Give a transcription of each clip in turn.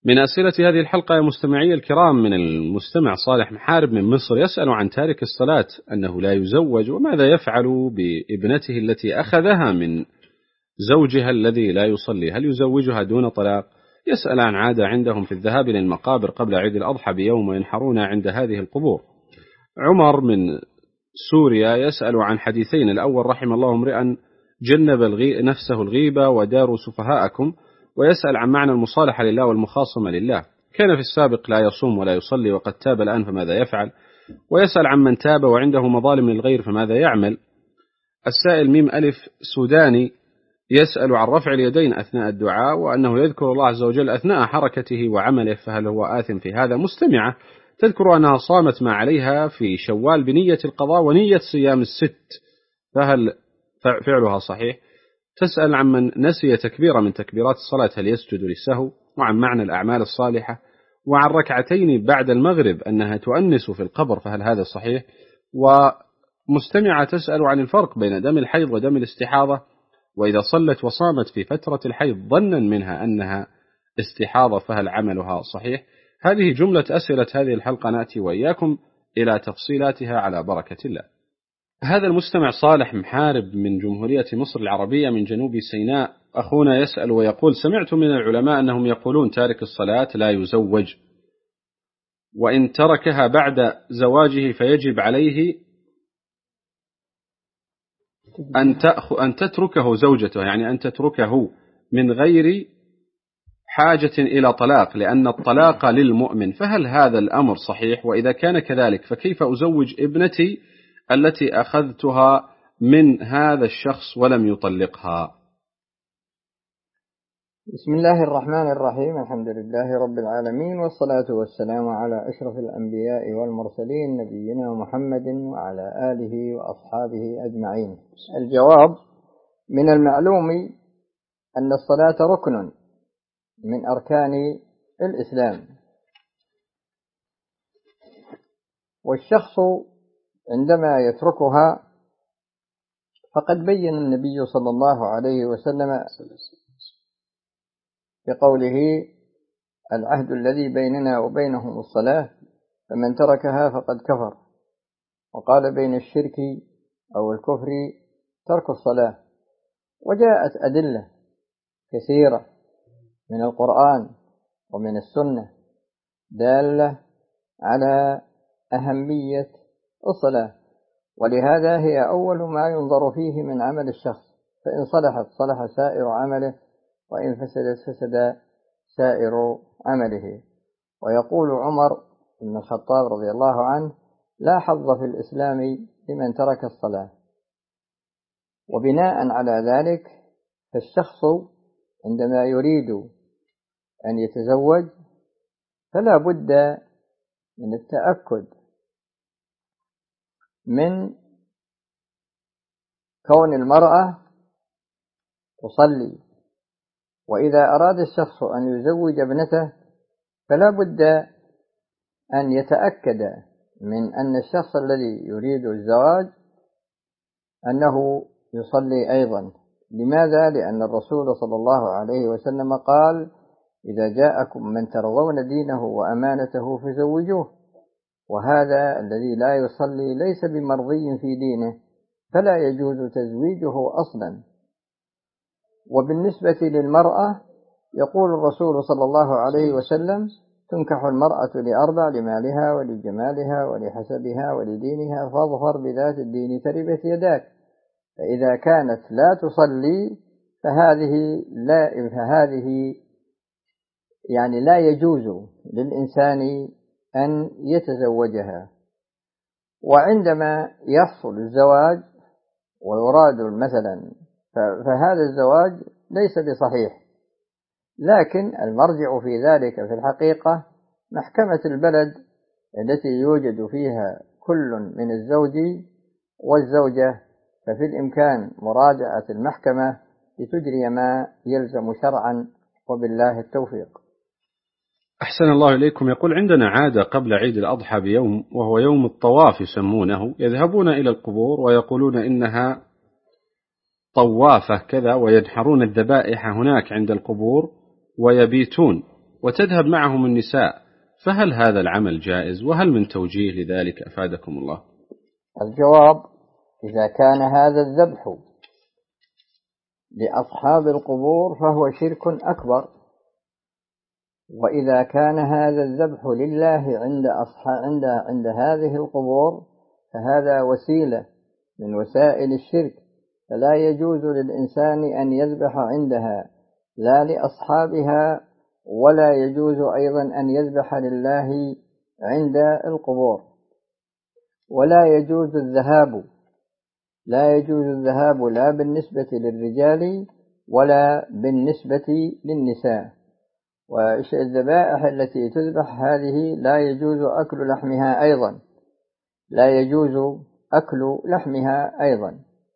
من أسئلة هذه الحلقة يا مستمعي الكرام من المستمع صالح محارب من مصر يسأل عن تارك الصلاة أنه لا يزوج وماذا يفعل بابنته التي أخذها من زوجها الذي لا يصلي، هل يزوجها دون طلاق؟ يسأل عن عادة عندهم في الذهاب إلى المقابر قبل عيد الأضحى بيوم وينحرون عند هذه القبور. عمر من سوريا يسأل عن حديثين، الأول رحم الله امرئا جنب نفسه الغيبة وداروا سفهاءكم، ويسأل عن معنى المصالحة لله والمخاصمة لله، كان في السابق لا يصوم ولا يصلي وقد تاب الآن فماذا يفعل؟ ويسأل عن من تاب وعنده مظالم للغير فماذا يعمل؟ السائل ميم ألف سوداني يسأل عن رفع اليدين أثناء الدعاء وأنه يذكر الله عز وجل أثناء حركته وعمله، فهل هو آثم في هذا؟ مستمعة تذكر أنها صامت ما عليها في شوال بنية القضاء ونية صيام الست، فهل فعلها صحيح؟ تسأل عن من نسي تكبيرة من تكبيرات الصلاة هل يسجد للسهو؟ وعن معنى الأعمال الصالحة، وعن ركعتين بعد المغرب أنها تؤنس في القبر فهل هذا صحيح؟ ومستمعة تسأل عن الفرق بين دم الحيض ودم الاستحاضة، وإذا صلت وصامت في فترة الحيض ظنا منها أنها استحاضة فهل عملها صحيح؟ هذه جملة أسئلة هذه الحلقة، نأتي وإياكم إلى تفصيلاتها على بركة الله. هذا المستمع صالح محارب من جمهورية مصر العربية من جنوب سيناء أخونا يسأل ويقول: سمعت من العلماء أنهم يقولون تارك الصلاة لا يزوج، وإن تركها بعد زواجه فيجب عليه أن تتركه زوجته، يعني أن تتركه من غير حاجة إلى طلاق، لأن الطلاق للمؤمن، فهل هذا الأمر صحيح؟ وإذا كان كذلك فكيف أزوج ابنتي التي أخذتها من هذا الشخص ولم يطلقها؟ بسم الله الرحمن الرحيم، الحمد لله رب العالمين، والصلاة والسلام على أشرف الأنبياء والمرسلين نبينا محمد وعلى آله وأصحابه أجمعين. الجواب: من المعلوم أن الصلاة ركن من أركان الإسلام، والشخص عندما يتركها فقد بين النبي صلى الله عليه وسلم بقوله: العهد الذي بيننا وبينهم الصلاة فمن تركها فقد كفر، وقال بين الشرك أو الكفر ترك الصلاة. وجاءت أدلة كثيرة من القرآن ومن السنة دالة على أهمية الصلاة، ولهذا هي أول ما ينظر فيه من عمل الشخص، فإن صلحت صلح سائر عمله، وإن فسدت فسد سائر عمله. ويقول عمر بن الخطاب رضي الله عنه: لا حظ في الإسلام لمن ترك الصلاة. وبناء على ذلك فالشخص عندما يريد أن يتزوج فلا بد من التأكد من كون المرأة تصلي، وإذا أراد الشخص أن يزوج ابنته فلا بد أن يتأكد من أن الشخص الذي يريد الزواج أنه يصلي أيضا. لماذا؟ لأن الرسول صلى الله عليه وسلم قال: إذا جاءكم من ترضون دينه وأمانته فزوجوه، وهذا الذي لا يصلي ليس بمرضي في دينه فلا يجوز تزويجه أصلا. وبالنسبة للمرأة يقول الرسول صلى الله عليه وسلم: تنكح المرأة لأربع: لمالها ولجمالها ولحسبها ولدينها، فاظفر بذات الدين تربت يداك. فإذا كانت لا تصلي فهذه يعني لا يجوز للإنسان أن يتزوجها. وعندما يحصل الزواج ويراد مثلا فهذا الزواج ليس بصحيح، لكن المرجع في ذلك في الحقيقة محكمة البلد التي يوجد فيها كل من الزوج والزوجة، ففي الإمكان مراجعة المحكمة لتجري ما يلزم شرعا، وبالله التوفيق. أحسن الله إليكم. يقول: عندنا عادة قبل عيد الأضحى بيوم وهو يوم الطواف يسمونه، يذهبون إلى القبور ويقولون إنها طوافة كذا، وينحرون الذبائح هناك عند القبور ويبيتون، وتذهب معهم النساء، فهل هذا العمل جائز؟ وهل من توجيه لذلك أفادكم الله؟ الجواب: إذا كان هذا الذبح لأصحاب القبور فهو شرك أكبر، وإذا كان هذا الذبح لله عند هذه القبور فهذا وسيلة من وسائل الشرك، فلا يجوز للإنسان أن يذبح عندها لا لأصحابها، ولا يجوز أيضا أن يذبح لله عند القبور. ولا يجوز الذهاب لا بالنسبة للرجال ولا بالنسبة للنساء. والذبائح التي تذبح هذه لا يجوز أكل لحمها أيضا.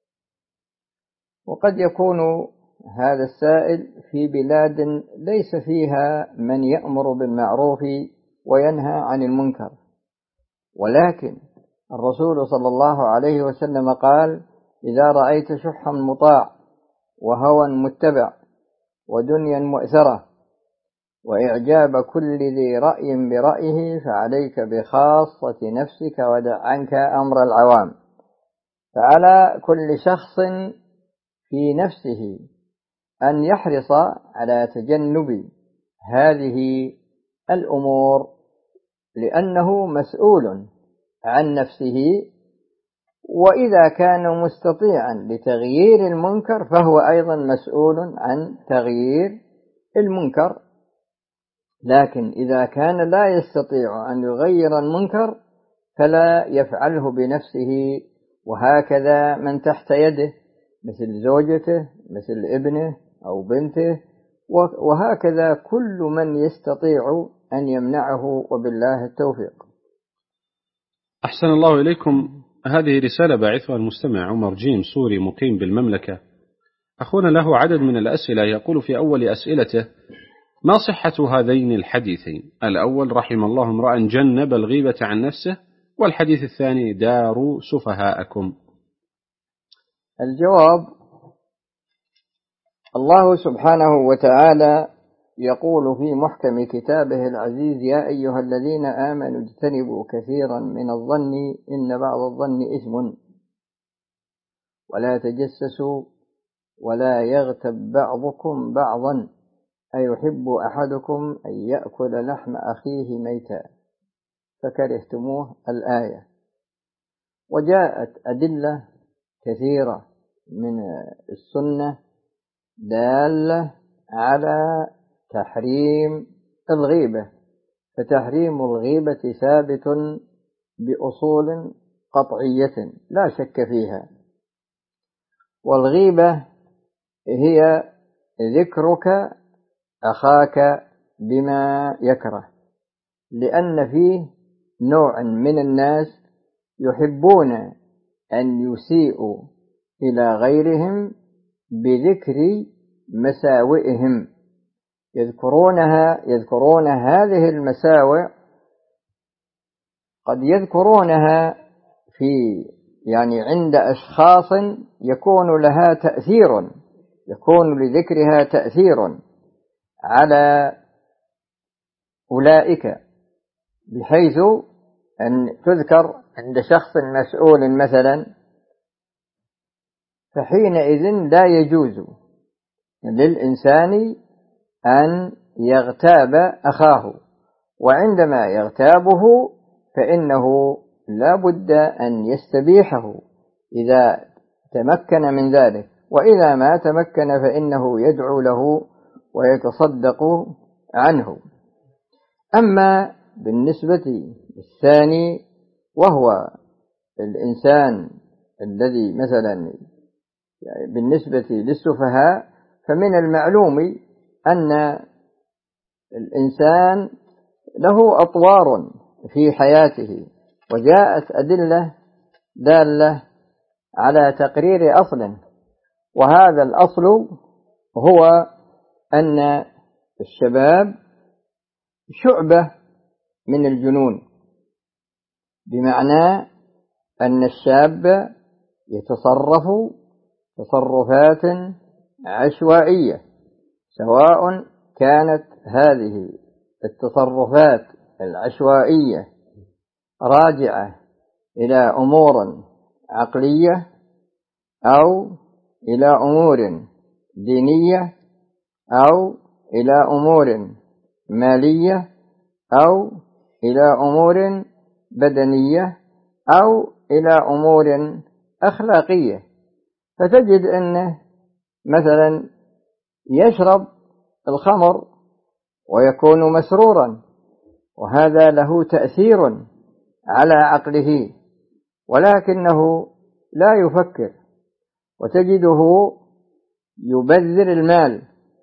وقد يكون هذا السائل في بلاد ليس فيها من يأمر بالمعروف وينهى عن المنكر، ولكن الرسول صلى الله عليه وسلم قال: إذا رأيت شحا مطاع وهوى متبع ودنيا مؤثرة وإعجاب كل ذي رأي برأيه فعليك بخاصة نفسك ودع عنك أمر العوام. فعلى كل شخص في نفسه أن يحرص على تجنب هذه الأمور، لأنه مسؤول عن نفسه، وإذا كان مستطيعا لتغيير المنكر فهو أيضا مسؤول عن تغيير المنكر. لكن إذا كان لا يستطيع أن يغير المنكر فلا يفعله بنفسه، وهكذا من تحت يده مثل زوجته، مثل ابنه أو بنته، وهكذا كل من يستطيع أن يمنعه، وبالله التوفيق. أحسن الله إليكم. هذه رسالة باعثها المستمع عمر جيم، سوري مقيم بالمملكة. أخونا له عدد من الأسئلة، يقول في أول أسئلته: ما صحة هذين الحديثين؟ الأول: رحم الله امرأ جنب الغيبة عن نفسه، والحديث الثاني: داروا سفهاءكم. الجواب: الله سبحانه وتعالى يقول في محكم كتابه العزيز: يا أيها الذين آمنوا اجتنبوا كثيرا من الظن إن بعض الظن إثم، ولا تجسسوا ولا يغتب بعضكم بعضا أيحب أحدكم أن يأكل لحم أخيه ميتا فكرهتموه، الآية. وجاءت أدلة كثيرة من السنة دالة على تحريم الغيبة، فتحريم الغيبة ثابت بأصول قطعية لا شك فيها. والغيبة هي ذكرك أخاك بما يكره، لأن فيه نوع من الناس يحبون أن يسيئوا إلى غيرهم بذكر مساوئهم، يذكرون هذه المساوئ، قد يذكرونها عند أشخاص يكون لذكرها تأثير على أولئك، بحيث أن تذكر عند شخص مسؤول مثلا، فحينئذ لا يجوز للإنسان أن يغتاب أخاه، وعندما يغتابه فإنه لا بد أن يستبيحه إذا تمكن من ذلك، وإذا ما تمكن فإنه يدعو له ويتصدق عنه. أما بالنسبة الثاني وهو الإنسان الذي مثلا بالنسبة للسفهاء، فمن المعلوم أن الإنسان له أطوار في حياته، وجاءت أدلة دالة على تقرير أصل، وهذا الأصل هو أن الشباب شعبة من الجنون، بمعنى أن الشاب يتصرف تصرفات عشوائية، سواء كانت هذه التصرفات العشوائية راجعة إلى أمور عقلية أو إلى أمور دينية أو إلى أمور مالية أو إلى أمور بدنية أو إلى أمور أخلاقية، فتجد أنه مثلا يشرب الخمر ويكون مسرورا، وهذا له تأثير على عقله، ولكنه لا يفكر، وتجده يبذر المال،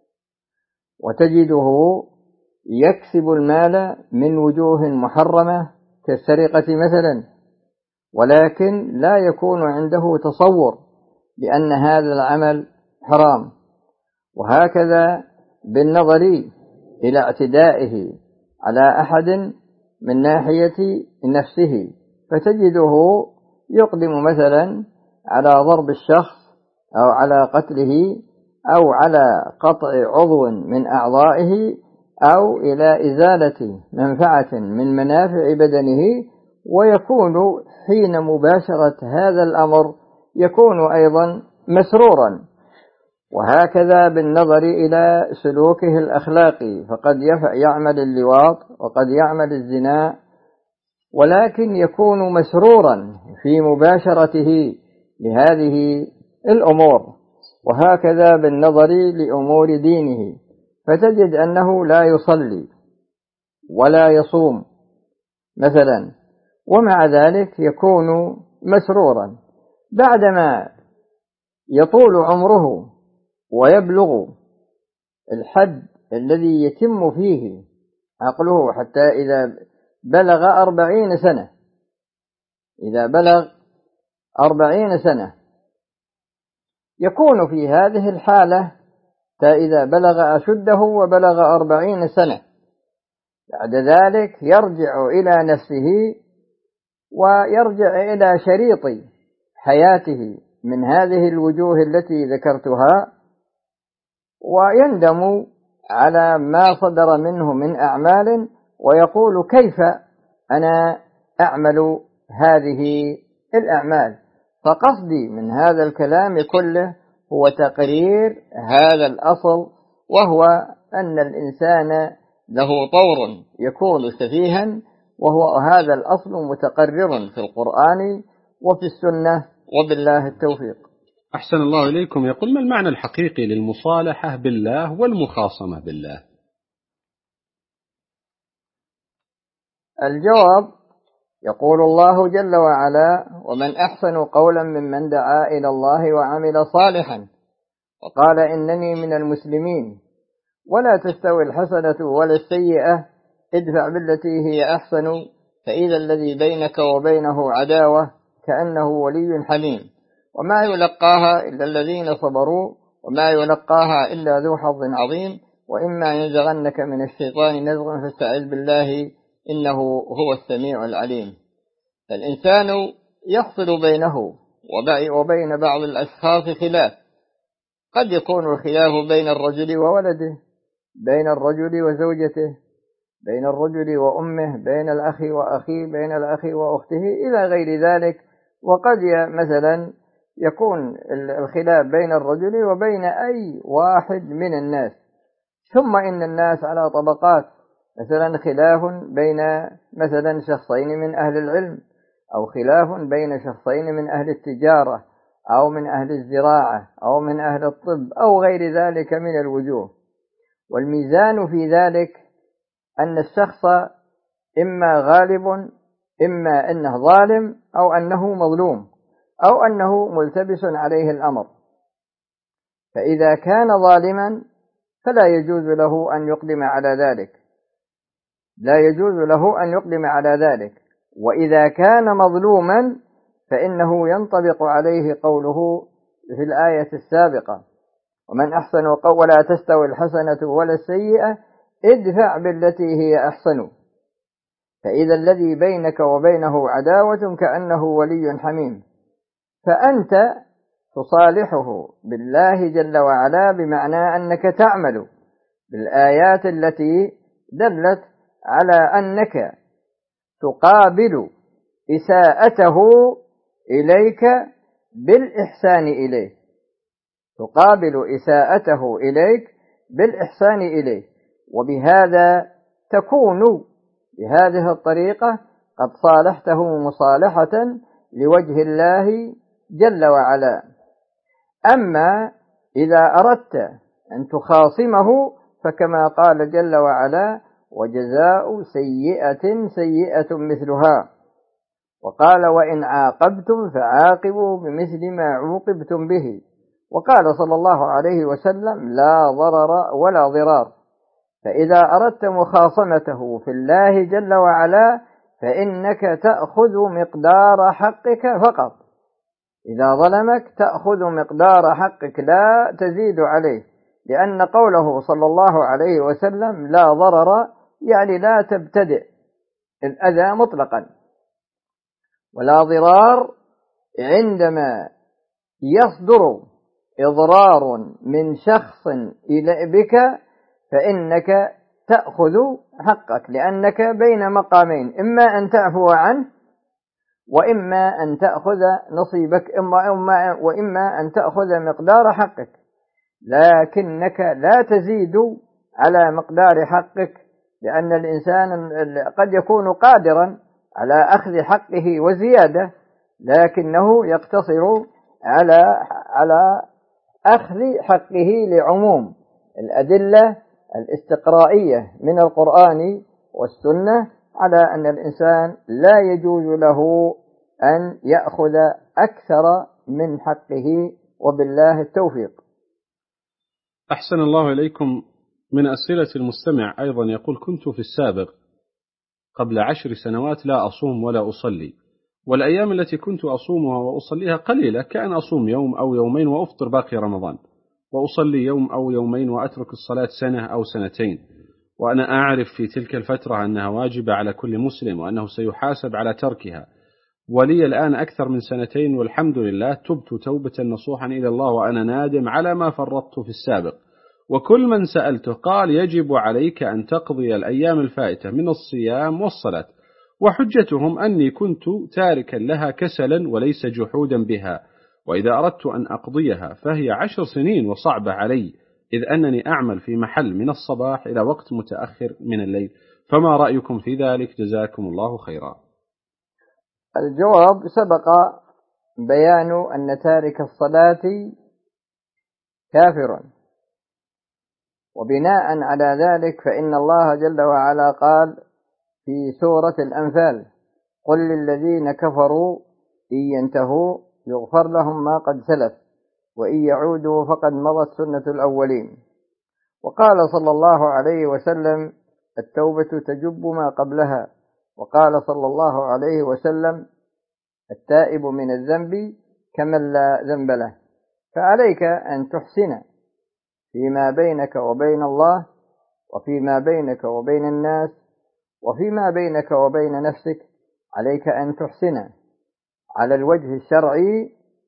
وتجده يكسب المال من وجوه محرمة كالسرقة مثلا، ولكن لا يكون عنده تصور بأن هذا العمل حرام. وهكذا بالنظر إلى اعتدائه على أحد من ناحية نفسه، فتجده يقدم مثلا على ضرب الشخص أو على قتله أو على قطع عضو من أعضائه أو إلى إزالة منفعة من منافع بدنه، ويكون حين مباشرة هذا الأمر يكون أيضا مسرورا. وهكذا بالنظر إلى سلوكه الأخلاقي، فقد يعمل اللواط وقد يعمل الزنا، ولكن يكون مسرورا في مباشرته لهذه الأمور. وهكذا بالنظر لأمور دينه، فتجد أنه لا يصلي ولا يصوم مثلا، ومع ذلك يكون مسرورا. بعدما يطول عمره ويبلغ الحد الذي يتم فيه عقله، حتى إذا بلغ 40 سنة، إذا بلغ 40 سنة يكون في هذه الحالة، فإذا بلغ أشده وبلغ 40 سنة، بعد ذلك يرجع إلى نفسه ويرجع إلى شريط حياته من هذه الوجوه التي ذكرتها، ويندم على ما صدر منه من أعمال، ويقول كيف أنا أعمل هذه الأعمال. فقصدي من هذا الكلام كله هو تقرير هذا الأصل، وهو أن الإنسان له طور يكون سفيها، وهو هذا الأصل متقرر في القرآن وفي السنة، وبالله التوفيق. أحسن الله إليكم. يقول: ما المعنى الحقيقي للمصالحة بالله والمخاصمة بالله؟ الجواب: يقول الله جل وعلا: ومن أحسن قولا ممن دعا إلى الله وعمل صالحا وقال إنني من المسلمين، ولا تستوي الحسنة ولا السيئة، ادفع بالتي هي أحسن، فإذا الذي بينك وبينه عداوة كأنه ولي حميم، وما يلقاها إلا الذين صبروا وما يلقاها إلا ذو حظ عظيم، وإما ينزغنك من الشيطان نزغ فاستعذ بالله إنه هو السميع العليم. فالإنسان يحصل بينه وبين بعض الأشخاص خلاف، قد يكون الخلاف بين الرجل وولده، بين الرجل وزوجته، بين الرجل وأمه، بين الأخ وأخيه، بين الأخ وأخته، إلى غير ذلك. وقد مثلا يكون الخلاف بين الرجل وبين أي واحد من الناس. ثم إن الناس على طبقات، مثلا خلاف بين مثلا شخصين من أهل العلم، أو خلاف بين شخصين من أهل التجارة، أو من أهل الزراعة، أو من أهل الطب، أو غير ذلك من الوجوه. والميزان في ذلك أن الشخص إما غالب، إما أنه ظالم، أو أنه مظلوم، أو أنه ملتبس عليه الأمر. فإذا كان ظالما فلا يجوز له أن يقدم على ذلك، لا يجوز له أن يقدم على ذلك. وإذا كان مظلوما فإنه ينطبق عليه قوله في الآية السابقة: ومن أحسن ولا تستوي الحسنة ولا السيئة ادفع بالتي هي أحسن، فإذا الذي بينك وبينه عداوة كأنه ولي حميم. فأنت تصالحه بالله جل وعلا، بمعنى أنك تعمل بالآيات التي دلت على أنك تقابل إساءته إليك بالإحسان إليه، تقابل إساءته إليك بالإحسان إليه، وبهذا تكون بهذه الطريقة قد صالحته مصالحة لوجه الله جل وعلا. أما إذا أردت أن تخاصمه فكما قال جل وعلا: وجزاء سيئة سيئة مثلها، وقال: وإن عاقبتم فعاقبوا بمثل ما عوقبتم به، وقال صلى الله عليه وسلم: لا ضرر ولا ضرار. فإذا أردت مخاصمته في الله جل وعلا فإنك تأخذ مقدار حقك فقط، إذا ظلمك تأخذ مقدار حقك لا تزيد عليه، لأن قوله صلى الله عليه وسلم لا ضرر يعني لا تبتدئ الأذى مطلقا، ولا ضرار عندما يصدر إضرار من شخص بك فإنك تأخذ حقك، لأنك بين مقامين: إما أن تعفو عنه، وإما أن تأخذ نصيبك، وإما أن تأخذ مقدار حقك، لكنك لا تزيد على مقدار حقك، لأن الإنسان قد يكون قادرا على أخذ حقه وزيادة، لكنه يقتصر على أخذ حقه لعموم الأدلة الاستقرائية من القرآن والسنة على أن الإنسان لا يجوز له أن يأخذ أكثر من حقه، وبالله التوفيق. أحسن الله إليكم. من أسئلة المستمع أيضا يقول: كنت في السابق قبل 10 سنوات لا أصوم ولا أصلي، والأيام التي كنت أصومها وأصليها قليلة، كأن أصوم يوم أو يومين وأفطر باقي رمضان، وأصلي يوم أو يومين وأترك الصلاة سنة أو سنتين، وأنا أعرف في تلك الفترة أنها واجبة على كل مسلم وأنه سيحاسب على تركها، ولي الآن أكثر من 2 والحمد لله تبت توبة نصوحا إلى الله وأنا نادم على ما فرطت في السابق. وكل من سألته قال: يجب عليك أن تقضي الأيام الفائتة من الصيام والصلاة، وحجتهم أني كنت تاركا لها كسلا وليس جحودا بها، وإذا أردت أن أقضيها فهي 10 سنين وصعبة علي، إذ أنني أعمل في محل من الصباح إلى وقت متأخر من الليل، فما رأيكم في ذلك؟ جزاكم الله خيرا. الجواب سبق بيان أن تارك الصلاة كافر، وبناء على ذلك فإن الله جل وعلا قال في سورة الأنفال: قل للذين كفروا إن ينتهوا يغفر لهم ما قد سلف وإن يعودوا فقد مضت سنة الأولين. وقال صلى الله عليه وسلم: التوبة تجب ما قبلها. وقال صلى الله عليه وسلم: التائب من الذنب كمن لا ذنب له. فعليك أن تحسن فيما بينك وبين الله، وفيما بينك وبين الناس، وفيما بينك وبين نفسك، عليك أن تحسن على الوجه الشرعي،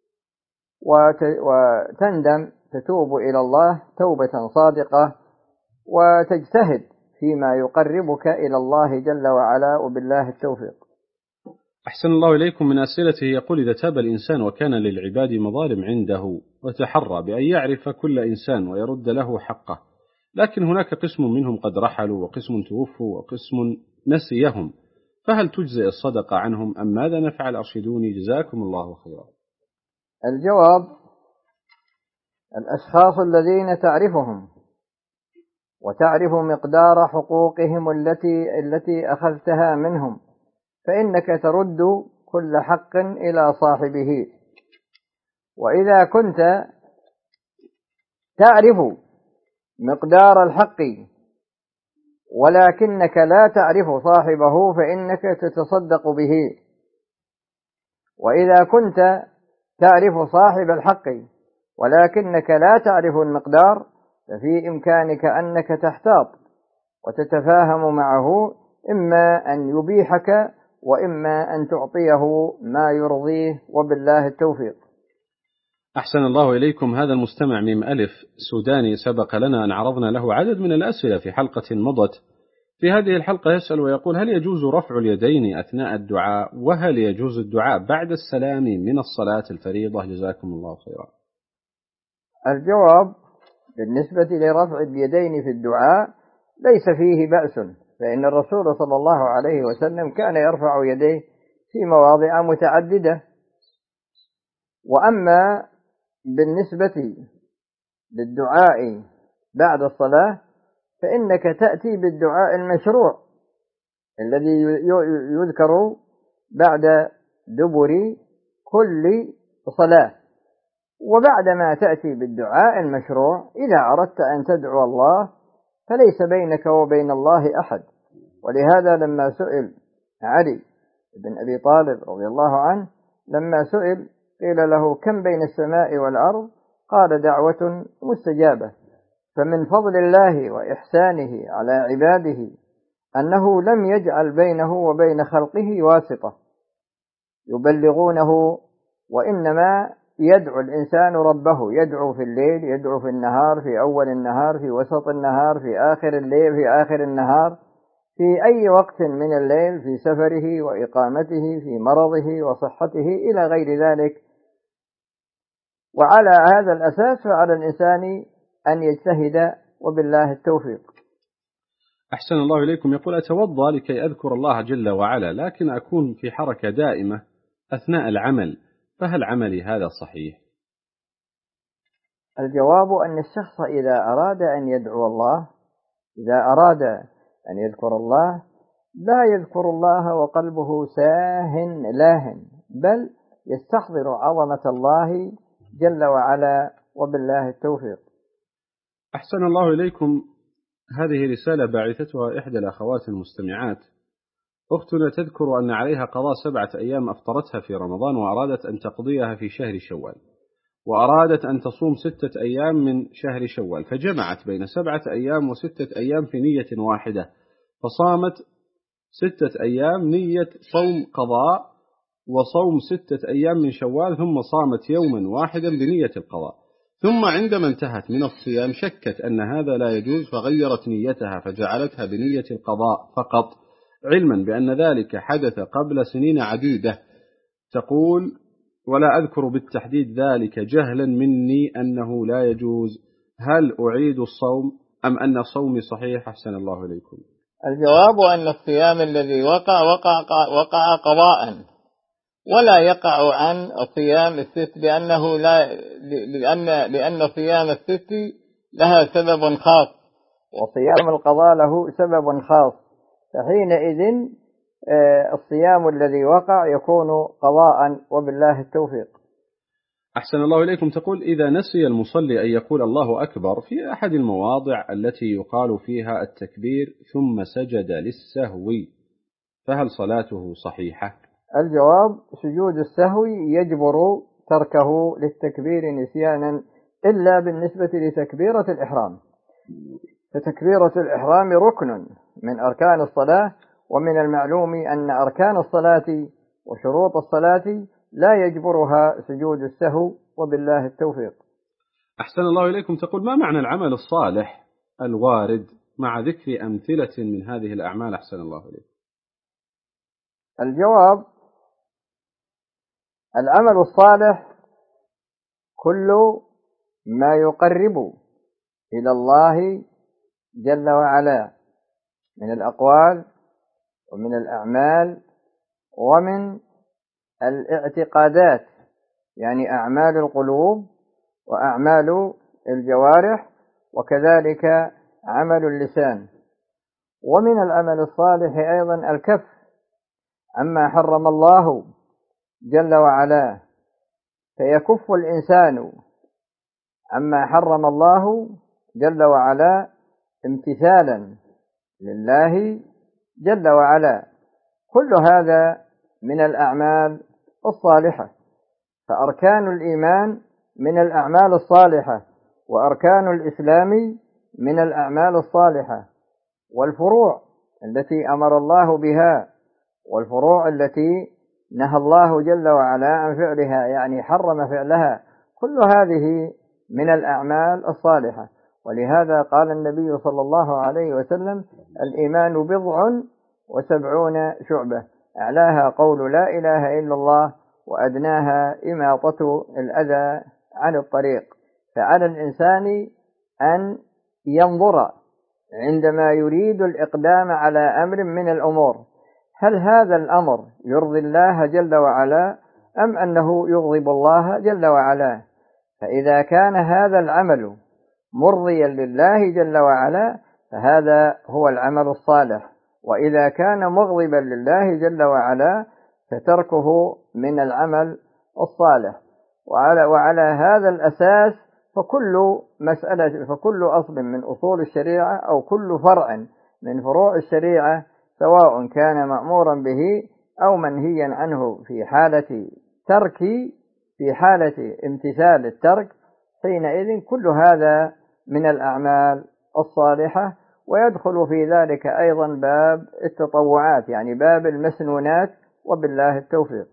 وتندم تتوب إلى الله توبة صادقة، وتجتهد فيما يقربك إلى الله جل وعلا، وبالله التوفيق. أحسن الله إليكم. من أسئلته يقول: إذا تاب الإنسان وكان للعباد مظالم عنده وتحرى بأن يعرف كل إنسان ويرد له حقه، لكن هناك قسم منهم قد رحلوا وقسم توفوا وقسم نسيهم، فهل تجزئ الصدقة عنهم أم ماذا نفعل؟ أرشدوني جزاكم الله خيرا. الجواب: الأشخاص الذين تعرفهم وتعرف مقدار حقوقهم التي أخذتها منهم فإنك ترد كل حق إلى صاحبه. وإذا كنت تعرف مقدار الحق ولكنك لا تعرف صاحبه فإنك تتصدق به. وإذا كنت تعرف صاحب الحق ولكنك لا تعرف المقدار ففي إمكانك أنك تحتاط وتتفاهم معه، إما أن يبيحك وإما أن تعطيه ما يرضيه، وبالله التوفيق. أحسن الله إليكم. هذا المستمع ميم ألف سوداني سبق لنا أن عرضنا له عدد من الأسئلة في حلقة مضت، في هذه الحلقة يسأل ويقول: هل يجوز رفع اليدين أثناء الدعاء؟ وهل يجوز الدعاء بعد السلام من الصلاة الفريضة؟ جزاكم الله خيرا. الجواب بالنسبة لرفع اليدين في الدعاء ليس فيه بأس، فإن الرسول صلى الله عليه وسلم كان يرفع يديه في مواضع متعددة. وأما بالنسبة للدعاء بعد الصلاة فإنك تأتي بالدعاء المشروع الذي يذكر بعد دبر كل صلاة. وبعدما تأتي بالدعاء المشروع إذا أردت أن تدعو الله فليس بينك وبين الله أحد. ولهذا لما سئل علي بن أبي طالب رضي الله عنه، لما سئل قيل له: كم بين السماء والأرض؟ قال: دعوة مستجابة. فمن فضل الله وإحسانه على عباده أنه لم يجعل بينه وبين خلقه واسطة يبلغونه، وإنما يدعو الإنسان ربه، يدعو في الليل، يدعو في النهار، في أول النهار، في وسط النهار، في آخر الليل، في آخر النهار، في أي وقت من الليل، في سفره وإقامته، في مرضه وصحته إلى غير ذلك. وعلى هذا الأساس فعلى الإنسان أن يجتهد، وبالله التوفيق. أحسن الله إليكم. يقول: أتوضأ لكي أذكر الله جل وعلا، لكن أكون في حركة دائمة أثناء العمل، فهل عملي هذا صحيح؟ الجواب أن الشخص إذا أراد أن يدعو الله، إذا أراد أن يذكر الله، لا يذكر الله وقلبه ساهٍ لاهٍ، بل يستحضر عظمة الله جل وعلا، وبالله التوفيق. أحسن الله إليكم. هذه رسالة باعثتها إحدى الأخوات المستمعات. أختنا تذكر أن عليها قضاء 7 أيام أفطرتها في رمضان، وأرادت أن تقضيها في شهر شوال، وأرادت أن تصوم 6 أيام من شهر شوال، فجمعت بين 7 أيام و6 أيام في نية واحدة، فصامت 6 أيام نية صوم قضاء وصوم 6 أيام من شوال، ثم صامت يوما واحدا بنية القضاء. ثم عندما انتهت من الصيام شكت أن هذا لا يجوز، فغيرت نيتها فجعلتها بنية القضاء فقط، علما بأن ذلك حدث قبل سنين عديدة. تقول: ولا أذكر بالتحديد ذلك جهلا مني أنه لا يجوز، هل أعيد الصوم أم أن صومي صحيح؟ أحسن الله إليكم. الجواب أن الصيام الذي وقع قضاء، ولا يقع عن الصيام الست، لأن صيام الست لها سبب خاص، وصيام القضاء له سبب خاص، فحينئذ الصيام الذي وقع يكون قضاء، وبالله التوفيق. أحسن الله إليكم. تقول: إذا نسي المصلي أن يقول الله أكبر في أحد المواضع التي يقال فيها التكبير ثم سجد للسهو، فهل صلاته صحيحة؟ الجواب: سجود السهو يجبر تركه للتكبير نسيانا، إلا بالنسبة لتكبيرة الإحرام، فتكبيرة الإحرام ركن من أركان الصلاة، ومن المعلوم أن أركان الصلاة وشروط الصلاة لا يجبرها سجود السهو، وبالله التوفيق. أحسن الله إليكم. تقول: ما معنى العمل الصالح الوارد مع ذكر أمثلة من هذه الأعمال؟ أحسن الله إليكم. الجواب: العمل الصالح كل ما يقرب إلى الله جل وعلا من الأقوال ومن الأعمال ومن الاعتقادات، يعني أعمال القلوب وأعمال الجوارح، وكذلك عمل اللسان. ومن العمل الصالح أيضا الكف عما حرم الله جل وعلا، فيكف الإنسان عما حرم الله جل وعلا امتثالا لله جل وعلا. كل هذا من الأعمال الصالحة، فأركان الإيمان من الأعمال الصالحة، وأركان الإسلام من الأعمال الصالحة، والفروع التي أمر الله بها والفروع التي نهى الله جل وعلا عن فعلها، يعني حرم فعلها، كل هذه من الأعمال الصالحة. ولهذا قال النبي صلى الله عليه وسلم: الإيمان 70 شعبة، أعلاها قول لا إله إلا الله، وأدناها إماطة الأذى عن الطريق. فعلى الإنسان أن ينظر عندما يريد الإقدام على أمر من الأمور، هل هذا الأمر يرضي الله جل وعلا أم أنه يغضب الله جل وعلا؟ فإذا كان هذا العمل مرضيا لله جل وعلا فهذا هو العمل الصالح، وإذا كان مغضبا لله جل وعلا فتركه من العمل الصالح. وعلى هذا الأساس فكل أصل من أصول الشريعة أو كل فرع من فروع الشريعة سواء كان مأمورا به أو منهيا عنه في حالة امتثال الترك، حينئذ كل هذا من الأعمال الصالحة. ويدخل في ذلك أيضا باب التطوعات، يعني باب المسنونات، وبالله التوفيق.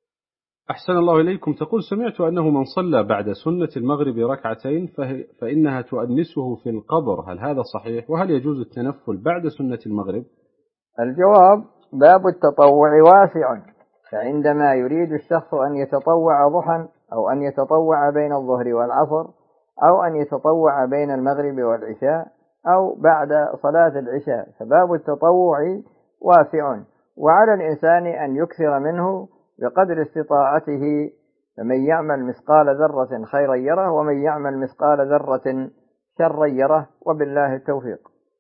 أحسن الله إليكم. تقول: سمعت أنه من صلى بعد سنة المغرب ركعتين فإنها تؤنسه في القبر، هل هذا صحيح؟ وهل يجوز التنفل بعد سنة المغرب؟ الجواب: باب التطوع واسع، فعندما يريد الشخص أن يتطوع ضحى أو أن يتطوع بين الظهر والعصر أو أن يتطوع بين المغرب والعشاء أو بعد صلاة العشاء، فباب التطوع واسع، وعلى الإنسان أن يكثر منه بقدر استطاعته، فمن يعمل مثقال ذرة خيرا يره ومن يعمل مثقال ذرة شرا يره، وبالله التوفيق.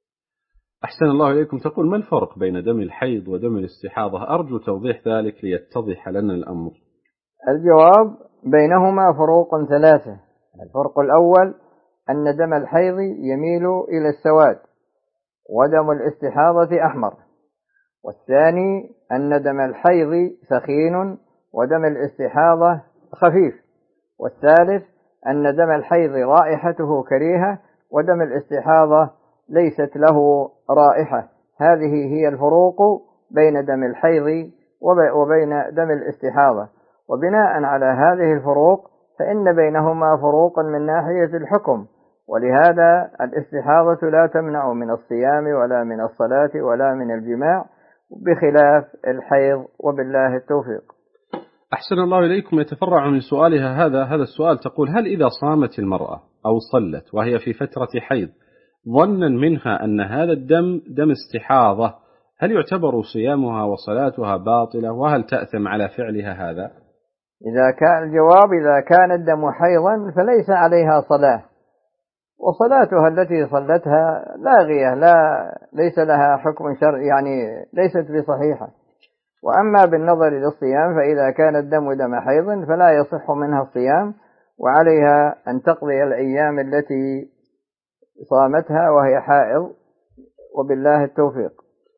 أحسن الله إليكم. تقول: ما الفرق بين دم الحيض ودم الاستحاضة؟ أرجو توضيح ذلك ليتضح لنا الأمر. الجواب: بينهما فروق 3. الفرق الأول أن دم الحيض يميل إلى السواد، ودم الاستحاضة أحمر. والثاني أن دم الحيض ثخين ودم الاستحاضة خفيف. والثالث أن دم الحيض رائحته كريهة ودم الاستحاضة ليست له رائحة. هذه هي الفروق بين دم الحيض وبين دم الاستحاضة. وبناء على هذه الفروق فإن بينهما فروقا من ناحية الحكم، ولهذا الاستحاضة لا تمنع من الصيام ولا من الصلاة ولا من الجماع بخلاف الحيض، وبالله التوفيق. أحسن الله إليكم. يتفرع من سؤالها هذا السؤال. تقول: هل إذا صامت المرأة أو صلت وهي في فترة حيض ظنا منها أن هذا الدم دم استحاضة، هل يعتبر صيامها وصلاتها باطلة؟ وهل تأثم على فعلها هذا؟ الجواب: إذا كان الدم حيضا فليس عليها صلاة، وصلاتها التي صلتها لاغية، ليس لها حكم شرعي، يعني ليست بصحيحة. وأما بالنظر للصيام فإذا كان الدم دم حيض فلا يصح منها الصيام، وعليها أن تقضي الأيام التي صامتها وهي حائض، وبالله التوفيق.